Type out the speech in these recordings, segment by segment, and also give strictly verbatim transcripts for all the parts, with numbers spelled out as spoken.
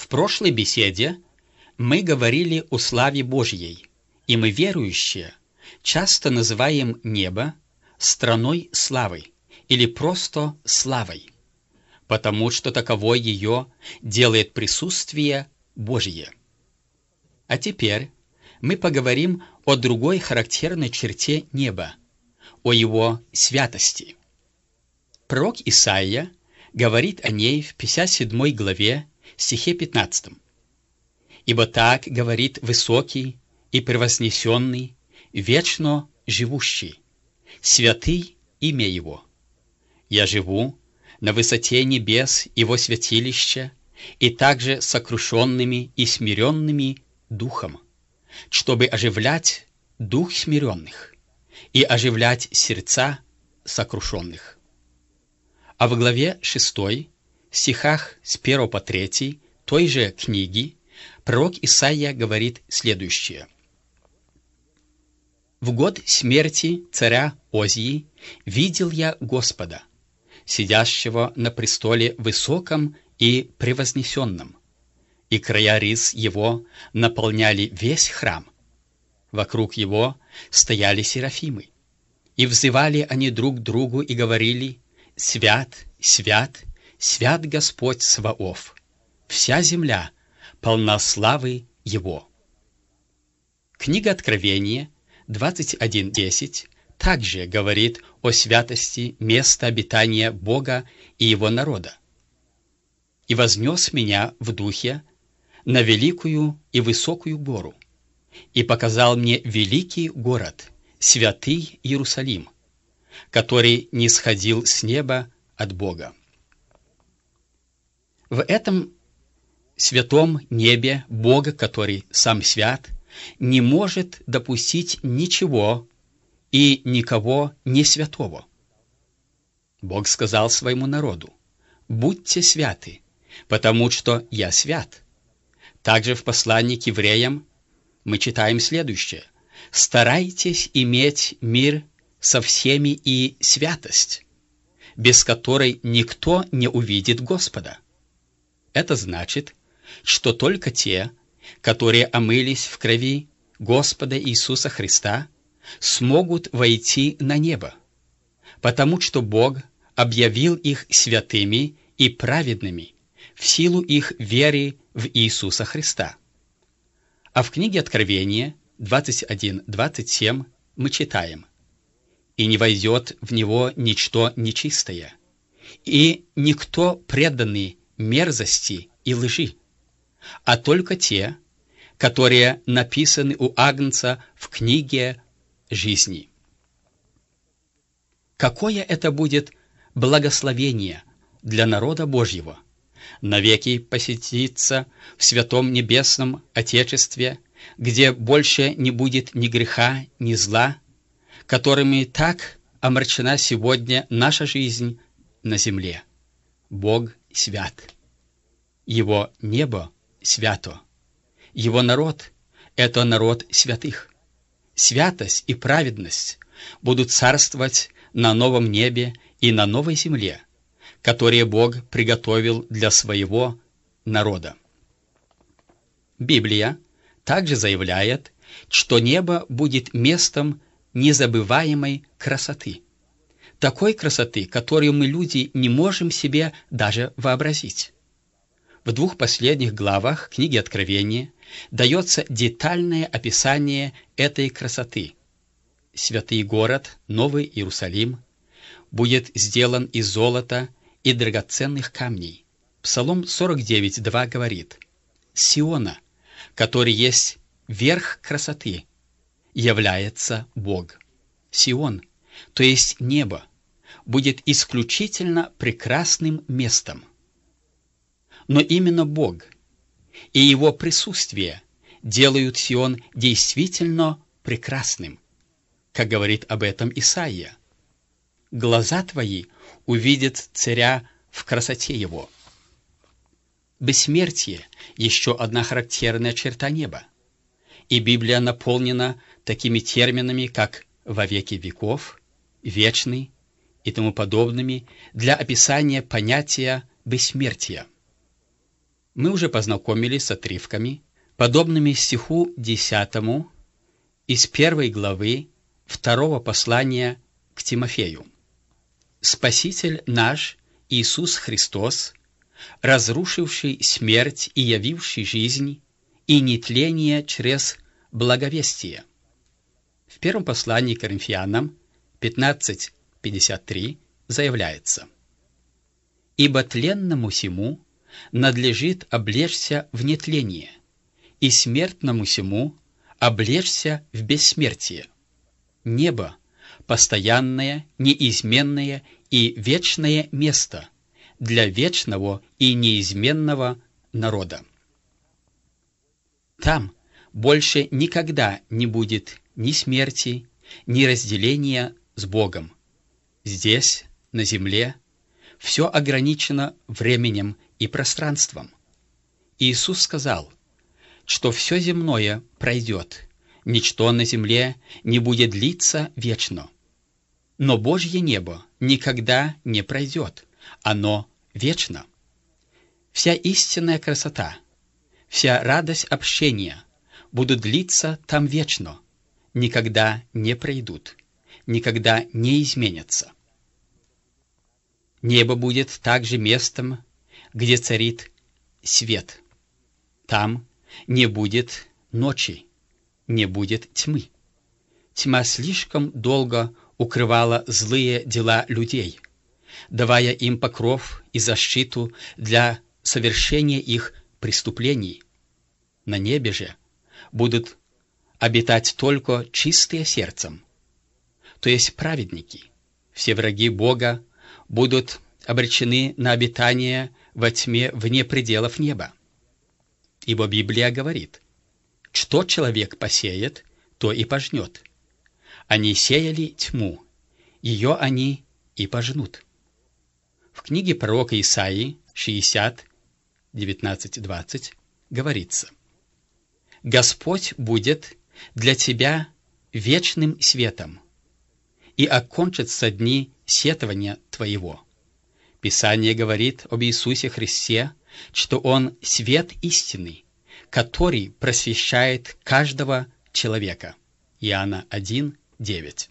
В прошлой беседе мы говорили о славе Божьей, и мы, верующие, часто называем небо страной славы или просто славой, потому что таковой ее делает присутствие Божье. А теперь мы поговорим о другой характерной черте неба, о его святости. Пророк Исаия говорит о ней в пятьдесят седьмой главе, стихе пятнадцатом. «Ибо так говорит высокий и превознесенный, вечно живущий, святый имя его. Я живу на высоте небес его святилища, и также сокрушенными и смиренными духом, чтобы оживлять дух смиренных и оживлять сердца сокрушенных». А в главе шестой, стихах с первого по третий той же книги, пророк Исаия говорит следующее. «В год смерти царя Озии видел я Господа, сидящего на престоле высоком и превознесенном, и края рис его наполняли весь храм. Вокруг его стояли серафимы, и взывали они друг к другу и говорили: «Свят, свят, свят Господь Саваоф, вся земля полна славы Его». Книга Откровения двадцать один десять также говорит о святости места обитания Бога и Его народа. «И вознес меня в духе на великую и высокую гору, и показал мне великий город, святый Иерусалим, который нисходил с неба от Бога». В этом святом небе Бога, который сам свят, не может допустить ничего и никого не святого. Бог сказал своему народу: «Будьте святы, потому что я свят». Также в послании к евреям мы читаем следующее: «Старайтесь иметь мир со всеми и святость, без которой никто не увидит Господа». Это значит, что только те, которые омылись в крови Господа Иисуса Христа, смогут войти на небо, потому что Бог объявил их святыми и праведными в силу их веры в Иисуса Христа. А в книге Откровения двадцать один двадцать семь мы читаем: «И не войдет в него ничто нечистое, и никто преданный мерзости и лжи, а только те, которые написаны у Агнца в книге жизни». Какое это будет благословение для народа Божьего навеки посетиться в святом небесном Отечестве, где больше не будет ни греха, ни зла, которыми так омрачена сегодня наша жизнь на земле. Бог свят. Его небо свято. Его народ — это народ святых. Святость и праведность будут царствовать на новом небе и на новой земле, которые Бог приготовил для своего народа. Библия также заявляет, что небо будет местом незабываемой красоты, такой красоты, которую мы, люди, не можем себе даже вообразить. В двух последних главах книги Откровения дается детальное описание этой красоты. Святый город, Новый Иерусалим, будет сделан из золота и драгоценных камней. Псалом сорок девять два говорит: «Сиона, который есть верх красоты, является Бог». Сион, то есть небо, будет исключительно прекрасным местом. Но именно Бог и Его присутствие делают Сион действительно прекрасным, как говорит об этом Исаия: «Глаза твои увидят царя в красоте его». Бессмертие — еще одна характерная черта неба, и Библия наполнена такими терминами, как «во веки веков», «вечный» и тому подобными для описания понятия бессмертия. Мы уже познакомились с отрывками, подобными стиху десятому из первой главы второго послания к Тимофею. Спаситель наш Иисус Христос, разрушивший смерть и явивший жизнь и нетление через благовестие. В первом послании к Коринфянам пятнадцать пятьдесят три заявляется: «Ибо тленному сему надлежит облечься в нетление, и смертному сему облечься в бессмертие. Небо — постоянное, неизменное и вечное место для вечного и неизменного народа. Там больше никогда не будет ни смерти, ни разделения с Богом. Здесь, на земле, все ограничено временем и пространством. Иисус сказал, что все земное пройдет, ничто на земле не будет длиться вечно. Но Божье небо никогда не пройдет, оно вечно. Вся истинная красота, вся радость общения будут длиться там вечно, никогда не пройдут, никогда не изменятся. Небо будет также местом, где царит свет. Там не будет ночи, не будет тьмы. Тьма слишком долго укрывала злые дела людей, давая им покров и защиту для совершения их преступлений. На небе же будут обитать только чистые сердцем, то есть праведники. Все враги Бога будут обречены на обитание во тьме вне пределов неба. Ибо Библия говорит, что человек посеет, то и пожнет. Они сеяли тьму, ее они и пожнут. В книге пророка Исаии шестьдесят, девятнадцать двадцать говорится: «Господь будет для тебя вечным светом, и окончатся дни сетования твоего». Писание говорит об Иисусе Христе, что Он свет истинный, который просвещает каждого человека. Иоанна один, девять.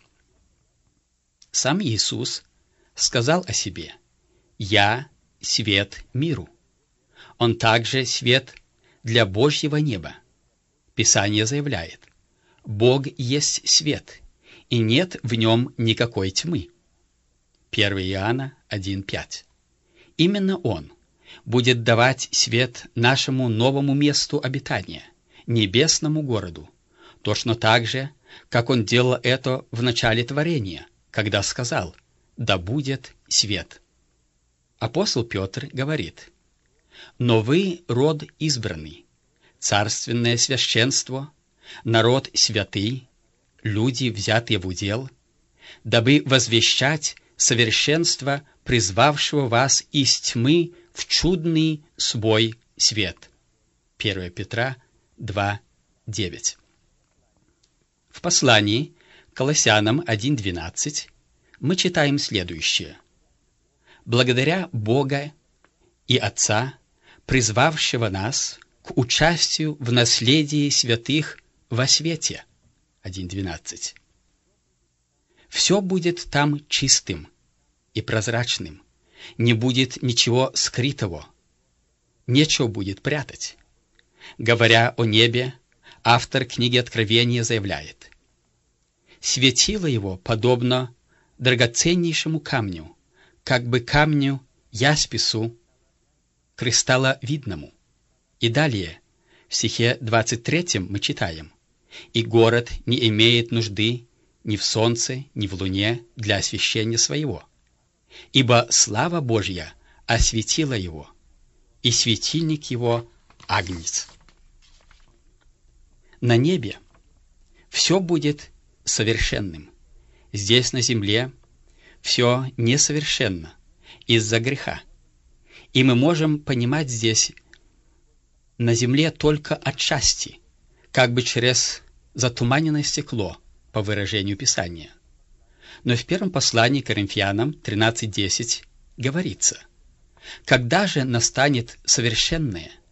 Сам Иисус сказал о себе: «Я свет миру». Он также свет для Божьего неба. Писание заявляет: «Бог есть свет, и нет в нем никакой тьмы». первое Иоанна один, пять. Именно Он будет давать свет нашему новому месту обитания, небесному городу, точно так же, как Он делал это в начале творения, когда сказал: «Да будет свет». Апостол Петр говорит: «Но вы род избранный, царственное священство, народ святый, люди, взятые в удел, дабы возвещать совершенство призвавшего вас из тьмы в чудный свой свет». первое Петра два, девять. В послании к Колоссянам один, двенадцать мы читаем следующее: «Благодаря Бога и Отца, призвавшего нас к участию в наследии святых во свете». один, двенадцать. Все будет там чистым и прозрачным, не будет ничего скрытого, нечего будет прятать. Говоря о небе, автор книги Откровения заявляет: «Светило его подобно драгоценнейшему камню, как бы камню яспису кристалловидному». И далее, в стихе двадцать третьем мы читаем: «И город не имеет нужды ни в солнце, ни в луне для освещения своего, ибо слава Божья осветила его, и светильник его — агнец». На небе все будет совершенным. Здесь, на земле, все несовершенно из-за греха. И мы можем понимать здесь на земле только отчасти, как бы через затуманенное стекло, по выражению Писания. Но в первом послании к Коринфянам тринадцать десять говорится: «Когда же настанет совершенное,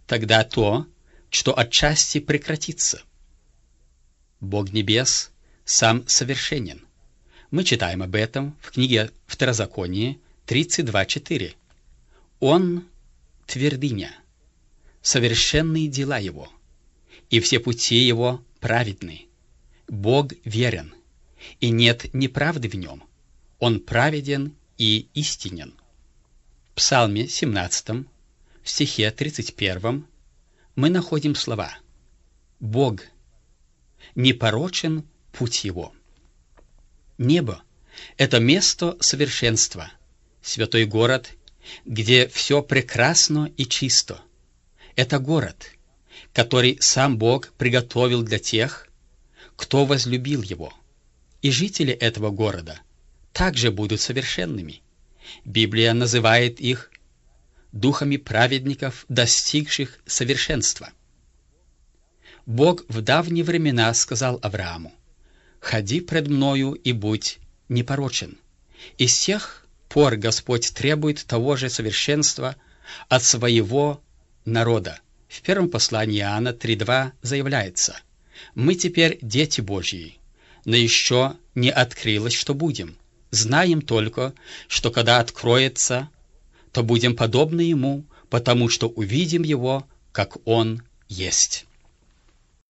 тогда то, что отчасти прекратится. Бог небес сам совершенен. Мы читаем об этом в книге Второзаконие тридцать два четыре. Он — твердыня, совершенные дела Его, и все пути Его праведны. Бог верен, и нет неправды в Нем. Он праведен и истинен. В Псалме семнадцатом, в стихе тридцать первом, мы находим слова: «Бог, непорочен путь Его». Небо — это место совершенства, святой город, где все прекрасно и чисто. Это город, который сам Бог приготовил для тех, кто возлюбил Его. И жители этого города также будут совершенными. Библия называет их духами праведников, достигших совершенства. Бог в давние времена сказал Аврааму: «Ходи пред мною и будь непорочен». И с тех пор Господь требует того же совершенства от своего народа. В первом послании Иоанна три два заявляется: «Мы теперь дети Божьи, но еще не открылось, что будем. Знаем только, что когда откроется, то будем подобны Ему, потому что увидим Его, как Он есть».